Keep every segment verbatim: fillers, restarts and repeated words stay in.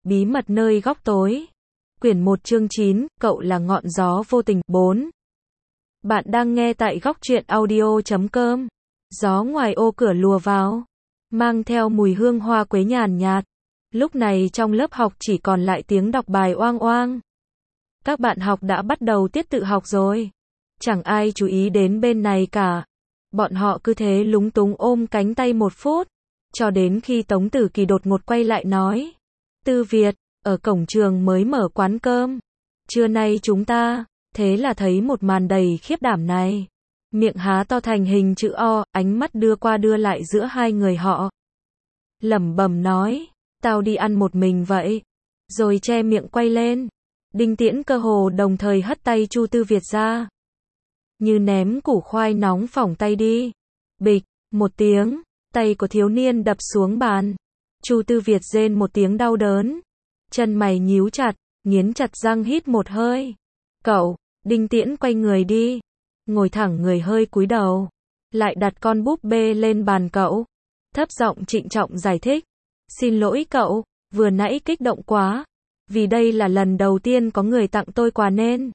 Bí mật nơi góc tối. Quyển một chương chín, cậu là ngọn gió vô tình. bốn. Bạn đang nghe tại góc truyện audio chấm com. Gió ngoài ô cửa lùa vào, mang theo mùi hương hoa quế nhàn nhạt. Lúc này trong lớp học chỉ còn lại tiếng đọc bài oang oang. Các bạn học đã bắt đầu tiết tự học rồi. Chẳng ai chú ý đến bên này cả. Bọn họ cứ thế lúng túng ôm cánh tay một phút, cho đến khi Tống Tử Kỳ đột ngột quay lại nói: Tư Việt, ở cổng trường mới mở quán cơm. Trưa nay chúng ta, thế là thấy một màn đầy khiếp đảm này. Miệng há to thành hình chữ O, ánh mắt đưa qua đưa lại giữa hai người họ. Lẩm bẩm nói: Tao đi ăn một mình vậy. Rồi che miệng quay lên. Đinh Tiễn cơ hồ đồng thời hất tay Chu Tư Việt ra, như ném củ khoai nóng phỏng tay đi. Bịch, một tiếng, tay của thiếu niên đập xuống bàn. Chu Tư Việt rên một tiếng đau đớn. Chân mày nhíu chặt, nghiến chặt răng hít một hơi. Cậu, Đinh Tiễn quay người đi. Ngồi thẳng người hơi cúi đầu. Lại đặt con búp bê lên bàn cậu. Thấp giọng trịnh trọng giải thích. Xin lỗi cậu, vừa nãy kích động quá. Vì đây là lần đầu tiên có người tặng tôi quà nên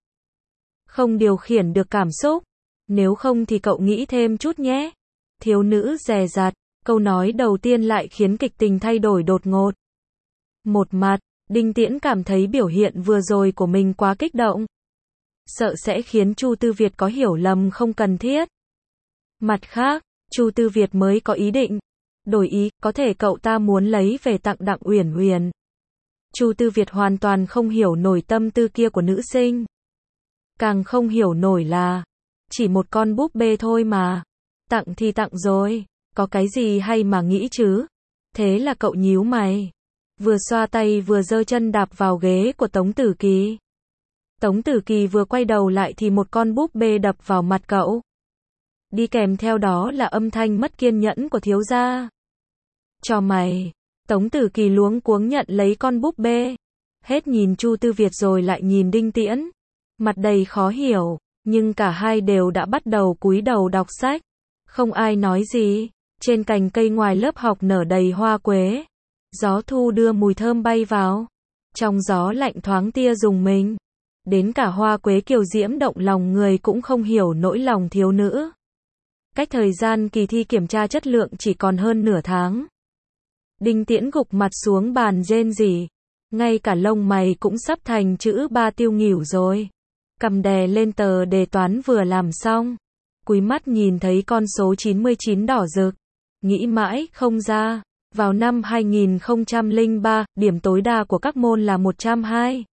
không điều khiển được cảm xúc. Nếu không thì cậu nghĩ thêm chút nhé. Thiếu nữ dè dặt, câu nói đầu tiên lại khiến kịch tình thay đổi đột ngột. Một mặt, Đinh Tiễn cảm thấy biểu hiện vừa rồi của mình quá kích động, sợ sẽ khiến Chu Tư Việt có hiểu lầm không cần thiết. Mặt khác, Chu Tư Việt mới có ý định đổi ý, có thể cậu ta muốn lấy về tặng Đặng Uyển Uyển. Chu Tư Việt hoàn toàn không hiểu nổi tâm tư kia của nữ sinh. Càng không hiểu nổi là chỉ một con búp bê thôi mà. Tặng thì tặng rồi, có cái gì hay mà nghĩ chứ. Thế là cậu nhíu mày, vừa xoa tay vừa giơ chân đạp vào ghế của Tống Tử Kỳ. Tống Tử Kỳ vừa quay đầu lại thì một con búp bê đập vào mặt cậu. Đi kèm theo đó là âm thanh mất kiên nhẫn của thiếu gia. Cho mày. Tống Tử Kỳ luống cuống nhận lấy con búp bê. Hết nhìn Chu Tư Việt rồi lại nhìn Đinh Tiễn. Mặt đầy khó hiểu, nhưng cả hai đều đã bắt đầu cúi đầu đọc sách. Không ai nói gì. Trên cành cây ngoài lớp học nở đầy hoa quế. Gió thu đưa mùi thơm bay vào. Trong gió lạnh thoáng tia rùng mình. Đến cả hoa quế kiều diễm động lòng người cũng không hiểu nỗi lòng thiếu nữ. Cách thời gian kỳ thi kiểm tra chất lượng chỉ còn hơn nửa tháng. Đinh Tiễn gục mặt xuống bàn rên rỉ. Ngay cả lông mày cũng sắp thành chữ ba tiêu nghỉu rồi. Cầm đè lên tờ đề toán vừa làm xong. Cúi mắt nhìn thấy con số chín mươi chín đỏ rực. Nghĩ mãi không ra. Vào năm hai nghìn không trăm lẻ ba, điểm tối đa của các môn là một trăm hai.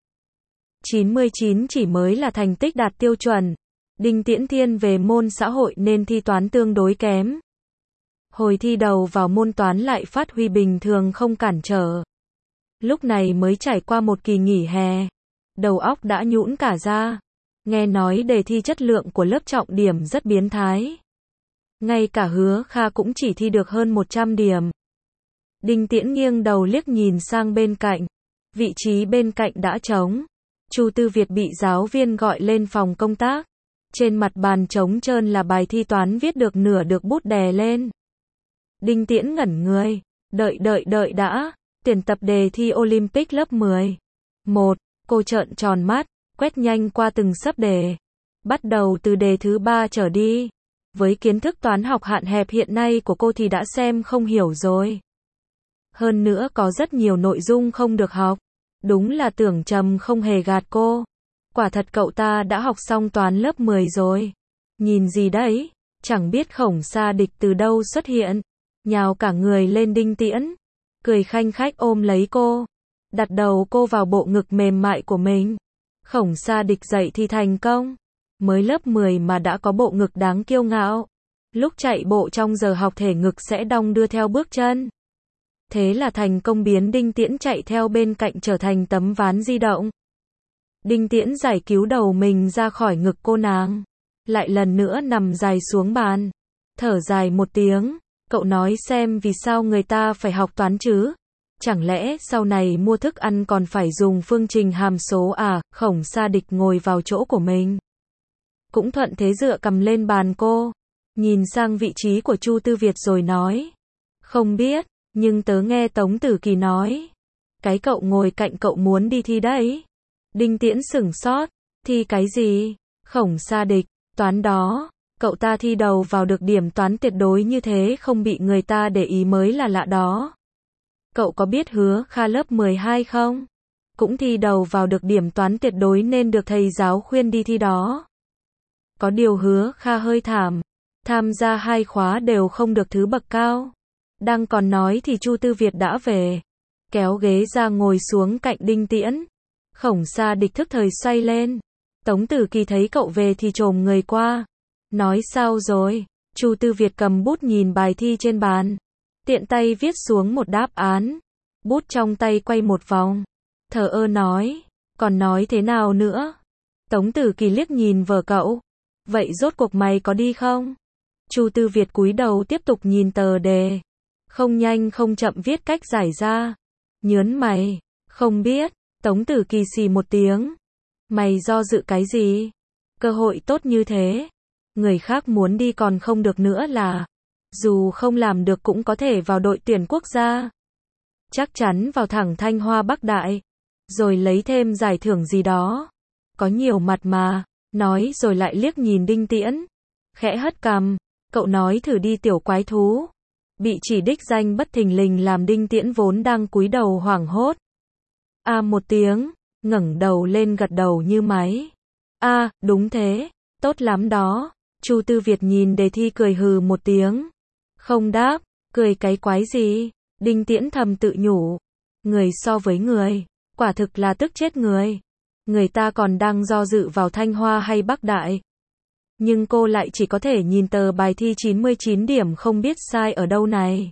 chín mươi chín chỉ mới là thành tích đạt tiêu chuẩn. Đinh Tiễn thiên về môn xã hội nên thi toán tương đối kém. Hồi thi đầu vào môn toán lại phát huy bình thường không cản trở. Lúc này mới trải qua một kỳ nghỉ hè. Đầu óc đã nhũn cả ra. Nghe nói đề thi chất lượng của lớp trọng điểm rất biến thái. Ngay cả Hứa Kha cũng chỉ thi được hơn một trăm điểm. Đinh Tiễn nghiêng đầu liếc nhìn sang bên cạnh. Vị trí bên cạnh đã trống. Chu Tư Việt bị giáo viên gọi lên phòng công tác. Trên mặt bàn trống trơn là bài thi toán viết được nửa được bút đè lên. Đinh Tiễn ngẩn người. Đợi đợi đợi đã. Tuyển tập đề thi Olympic lớp mười. một. Cô trợn tròn mắt, quét nhanh qua từng sấp đề. Bắt đầu từ đề thứ ba trở đi. Với kiến thức toán học hạn hẹp hiện nay của cô thì đã xem không hiểu rồi. Hơn nữa có rất nhiều nội dung không được học. Đúng là Tưởng Trầm không hề gạt cô. Quả thật cậu ta đã học xong toán lớp mười rồi. Nhìn gì đấy? Chẳng biết Khổng Sa Địch từ đâu xuất hiện. Nhào cả người lên Đinh Tiễn. Cười khanh khách ôm lấy cô. Đặt đầu cô vào bộ ngực mềm mại của mình. Khổng Sa Địch dậy thì thành công. Mới lớp mười mà đã có bộ ngực đáng kiêu ngạo. Lúc chạy bộ trong giờ học thể ngực sẽ đong đưa theo bước chân. Thế là thành công biến Đinh Tiễn chạy theo bên cạnh trở thành tấm ván di động. Đinh Tiễn giải cứu đầu mình ra khỏi ngực cô nàng. Lại lần nữa nằm dài xuống bàn. Thở dài một tiếng. Cậu nói xem vì sao người ta phải học toán chứ? Chẳng lẽ sau này mua thức ăn còn phải dùng phương trình hàm số à? Khổng Sa Địch ngồi vào chỗ của mình. Cũng thuận thế dựa cầm lên bàn cô. Nhìn sang vị trí của Chu Tư Việt rồi nói. Không biết, nhưng tớ nghe Tống Tử Kỳ nói. Cái cậu ngồi cạnh cậu muốn đi thi đấy. Đinh Tiễn sửng sốt. Thi cái gì? Khổng Sa Địch, toán đó. Cậu ta thi đầu vào được điểm toán tuyệt đối như thế không bị người ta để ý mới là lạ đó. Cậu có biết Hứa Kha lớp mười hai không? Cũng thi đầu vào được điểm toán tuyệt đối nên được thầy giáo khuyên đi thi đó. Có điều Hứa Kha hơi thảm. Tham gia hai khóa đều không được thứ bậc cao. Đang còn nói thì Chu Tư Việt đã về. Kéo ghế ra ngồi xuống cạnh Đinh Tiễn. Khổng Sa Địch thức thời xoay lên. Tống Tử Kỳ thấy cậu về thì chồm người qua. Nói sao rồi? Chu Tư Việt cầm bút nhìn bài thi trên bàn. Tiện tay viết xuống một đáp án. Bút trong tay quay một vòng. Thờ ơ nói. Còn nói thế nào nữa? Tống Tử Kỳ liếc nhìn vở cậu. Vậy rốt cuộc mày có đi không? Chu Tư Việt cúi đầu tiếp tục nhìn tờ đề. Không nhanh không chậm viết cách giải ra. Nhớn mày. Không biết. Tống Tử Kỳ xì một tiếng. Mày do dự cái gì? Cơ hội tốt như thế. Người khác muốn đi còn không được nữa là. Dù không làm được cũng có thể vào đội tuyển quốc gia. Chắc chắn vào thẳng Thanh Hoa Bắc Đại. Rồi lấy thêm giải thưởng gì đó. Có nhiều mặt mà. Nói rồi lại liếc nhìn Đinh Tiễn. Khẽ hất cằm. Cậu nói thử đi tiểu quái thú. Bị chỉ đích danh bất thình lình làm Đinh Tiễn vốn đang cúi đầu hoảng hốt. A à, một tiếng. Ngẩng đầu lên gật đầu như máy. A, à, đúng thế. Tốt lắm đó. Chu Tư Việt nhìn đề thi cười hừ một tiếng. Không đáp. Cười cái quái gì? Đinh Tiễn thầm tự nhủ. Người so với người. Quả thực là tức chết người. Người ta còn đang do dự vào Thanh Hoa hay Bắc Đại. Nhưng cô lại chỉ có thể nhìn tờ bài thi chín mươi chín điểm không biết sai ở đâu này.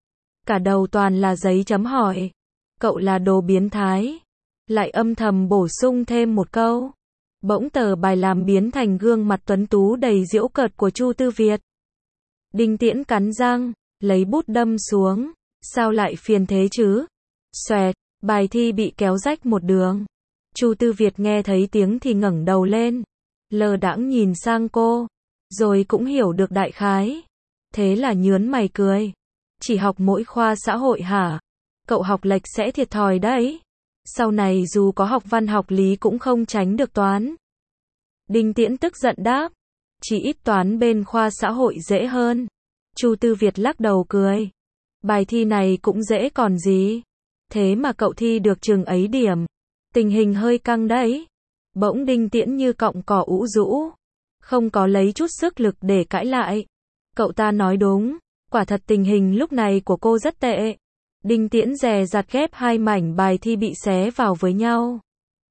Cả đầu toàn là giấy chấm hỏi. Cậu là đồ biến thái. Lại âm thầm bổ sung thêm một câu. Bỗng tờ bài làm biến thành gương mặt tuấn tú đầy giễu cợt của Chu Tư Việt. Đinh Tiễn cắn răng, lấy bút đâm xuống. Sao lại phiền thế chứ? Xoẹt, bài thi bị kéo rách một đường. Chu Tư Việt nghe thấy tiếng thì ngẩng đầu lên. Lờ đãng nhìn sang cô. Rồi cũng hiểu được đại khái. Thế là nhớn mày cười. Chỉ học mỗi khoa xã hội hả? Cậu học lệch sẽ thiệt thòi đấy. Sau này dù có học văn học lý cũng không tránh được toán. Đinh Tiễn tức giận đáp. Chỉ ít toán bên khoa xã hội dễ hơn. Chu Tư Việt lắc đầu cười. Bài thi này cũng dễ còn gì. Thế mà cậu thi được chừng ấy điểm. Tình hình hơi căng đấy. Bỗng Đinh Tiễn như cọng cỏ ũ rũ. Không có lấy chút sức lực để cãi lại. Cậu ta nói đúng. Quả thật tình hình lúc này của cô rất tệ. Đinh Tiễn dè dặt ghép hai mảnh bài thi bị xé vào với nhau.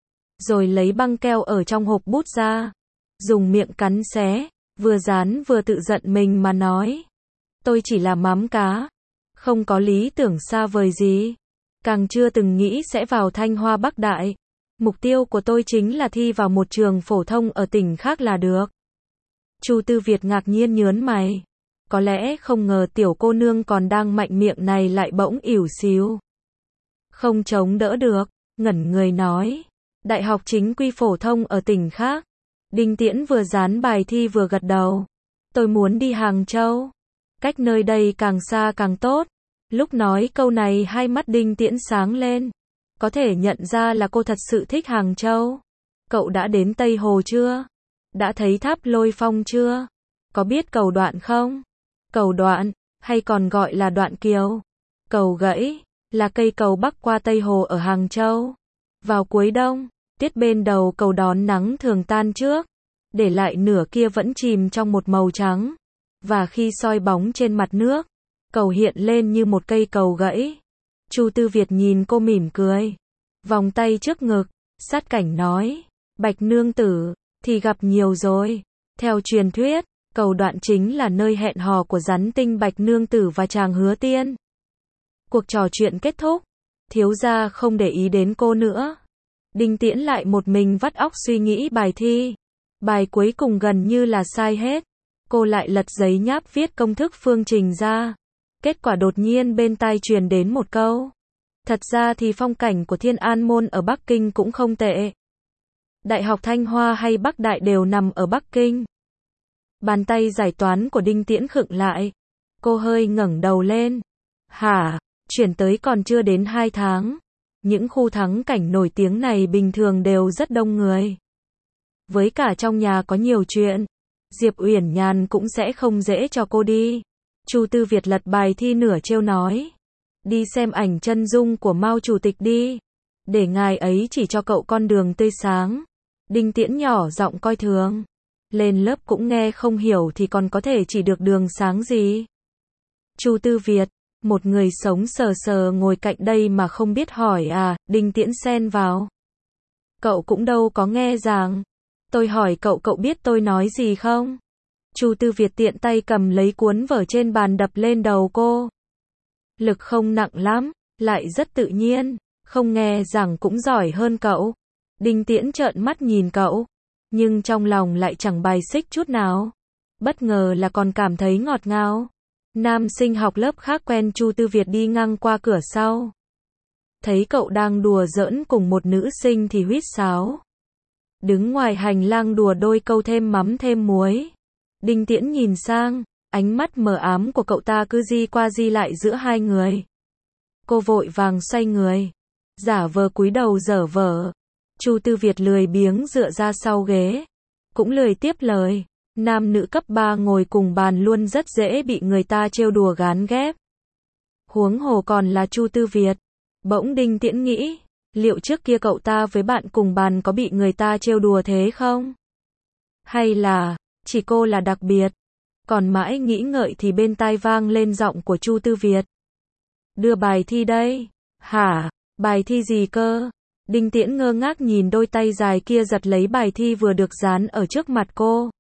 Rồi lấy băng keo ở trong hộp bút ra. Dùng miệng cắn xé. Vừa dán vừa tự giận mình mà nói. Tôi chỉ là mắm cá. Không có lý tưởng xa vời gì. Càng chưa từng nghĩ sẽ vào Thanh Hoa Bắc Đại. Mục tiêu của tôi chính là thi vào một trường phổ thông ở tỉnh khác là được. Chu Tư Việt ngạc nhiên nhớn mày. Có lẽ không ngờ tiểu cô nương còn đang mạnh miệng này lại bỗng ỉu xìu. Không chống đỡ được, ngẩn người nói. Đại học chính quy phổ thông ở tỉnh khác. Đinh Tiễn vừa dán bài thi vừa gật đầu. Tôi muốn đi Hàng Châu. Cách nơi đây càng xa càng tốt. Lúc nói câu này hai mắt Đinh Tiễn sáng lên. Có thể nhận ra là cô thật sự thích Hàng Châu. Cậu đã đến Tây Hồ chưa? Đã thấy tháp Lôi Phong chưa? Có biết cầu Đoạn không? Cầu Đoạn, hay còn gọi là Đoạn Kiều. Cầu Gãy, là cây cầu bắc qua Tây Hồ ở Hàng Châu. Vào cuối đông, tuyết bên đầu cầu đón nắng thường tan trước. Để lại nửa kia vẫn chìm trong một màu trắng. Và khi soi bóng trên mặt nước, cầu hiện lên như một cây cầu gãy. Chu Tư Việt nhìn cô mỉm cười. Vòng tay trước ngực, sát cảnh nói. Bạch nương tử, thì gặp nhiều rồi. Theo truyền thuyết, cầu Đoạn chính là nơi hẹn hò của rắn tinh Bạch nương tử và chàng Hứa Tiên. Cuộc trò chuyện kết thúc. Thiếu gia không để ý đến cô nữa. Đinh Tiễn lại một mình vắt óc suy nghĩ bài thi. Bài cuối cùng gần như là sai hết. Cô lại lật giấy nháp viết công thức phương trình ra. Kết quả đột nhiên bên tai truyền đến một câu. Thật ra thì phong cảnh của Thiên An Môn ở Bắc Kinh cũng không tệ. Đại học Thanh Hoa hay Bắc Đại đều nằm ở Bắc Kinh. Bàn tay giải toán của Đinh Tiễn khựng lại. Cô hơi ngẩng đầu lên. Hả, chuyển tới còn chưa đến hai tháng. Những khu thắng cảnh nổi tiếng này bình thường đều rất đông người. Với cả trong nhà có nhiều chuyện, Diệp Uyển Nhàn cũng sẽ không dễ cho cô đi. Chu Tư Việt lật bài thi nửa trêu nói. Đi xem ảnh chân dung của Mao Chủ tịch đi. Để ngài ấy chỉ cho cậu con đường tươi sáng. Đinh Tiễn nhỏ giọng coi thường. Lên lớp cũng nghe không hiểu thì còn có thể chỉ được đường sáng gì. Chu Tư Việt, một người sống sờ sờ ngồi cạnh đây mà không biết hỏi à, Đinh Tiễn xen vào. Cậu cũng đâu có nghe rằng. Tôi hỏi cậu cậu biết tôi nói gì không? Chu Tư Việt tiện tay cầm lấy cuốn vở trên bàn đập lên đầu cô. Lực không nặng lắm, lại rất tự nhiên, không nghe rằng cũng giỏi hơn cậu. Đinh Tiễn trợn mắt nhìn cậu, nhưng trong lòng lại chẳng bài xích chút nào. Bất ngờ là còn cảm thấy ngọt ngào. Nam sinh học lớp khác quen Chu Tư Việt đi ngang qua cửa sau. Thấy cậu đang đùa giỡn cùng một nữ sinh thì huýt sáo. Đứng ngoài hành lang đùa đôi câu thêm mắm thêm muối. Đinh Tiễn nhìn sang, ánh mắt mờ ám của cậu ta cứ di qua di lại giữa hai người. Cô vội vàng xoay người, giả vờ cúi đầu dở vở. Chu Tư Việt lười biếng dựa ra sau ghế, cũng lười tiếp lời. Nam nữ cấp ba ngồi cùng bàn luôn rất dễ bị người ta trêu đùa gán ghép. Huống hồ còn là Chu Tư Việt. Bỗng Đinh Tiễn nghĩ, liệu trước kia cậu ta với bạn cùng bàn có bị người ta trêu đùa thế không? Hay là, chỉ cô là đặc biệt? Còn mãi nghĩ ngợi thì bên tai vang lên giọng của Chu Tư Việt. Đưa bài thi đây. Hả? Bài thi gì cơ? Đinh Tiễn ngơ ngác nhìn đôi tay dài kia giật lấy bài thi vừa được dán ở trước mặt cô.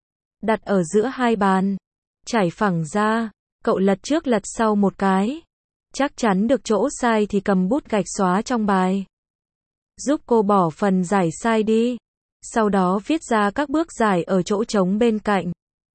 Đặt ở giữa hai bàn. Trải phẳng ra. Cậu lật trước lật sau một cái. Chắc chắn được chỗ sai thì cầm bút gạch xóa trong bài. Giúp cô bỏ phần giải sai đi. Sau đó viết ra các bước giải ở chỗ trống bên cạnh.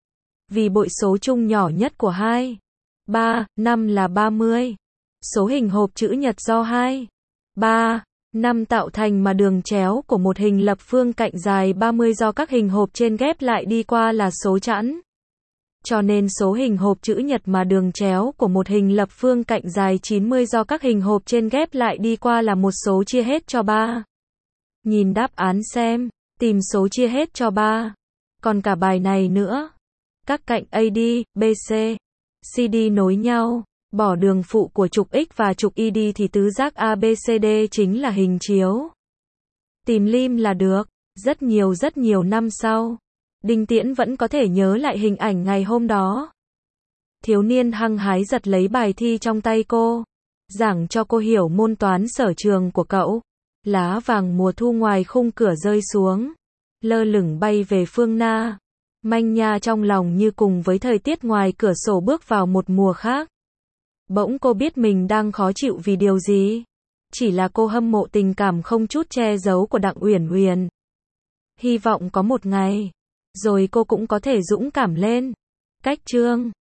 Vì bội số chung nhỏ nhất của hai, ba, năm là ba mươi. Số hình hộp chữ nhật do hai, ba, năm tạo thành mà đường chéo của một hình lập phương cạnh dài ba mươi do các hình hộp trên ghép lại đi qua là số chẵn. Cho nên số hình hộp chữ nhật mà đường chéo của một hình lập phương cạnh dài chín mươi do các hình hộp trên ghép lại đi qua là một số chia hết cho ba. Nhìn đáp án xem, tìm số chia hết cho ba. Còn cả bài này nữa. Các cạnh a đê, bê xê, xê đê nối nhau, bỏ đường phụ của trục X và trục y đi thì tứ giác a bê xê đê chính là hình chiếu. Tìm lim là được. Rất nhiều rất nhiều năm sau, Đinh Tiễn vẫn có thể nhớ lại hình ảnh ngày hôm đó. Thiếu niên hăng hái giật lấy bài thi trong tay cô, giảng cho cô hiểu môn toán sở trường của cậu. Lá vàng mùa thu ngoài khung cửa rơi xuống, lơ lửng bay về phương Nam. Manh nha trong lòng như cùng với thời tiết ngoài cửa sổ bước vào một mùa khác. Bỗng cô biết mình đang khó chịu vì điều gì. Chỉ là cô hâm mộ tình cảm không chút che giấu của Đặng Uyển Uyển. Hy vọng có một ngày, rồi cô cũng có thể dũng cảm lên. Cách chương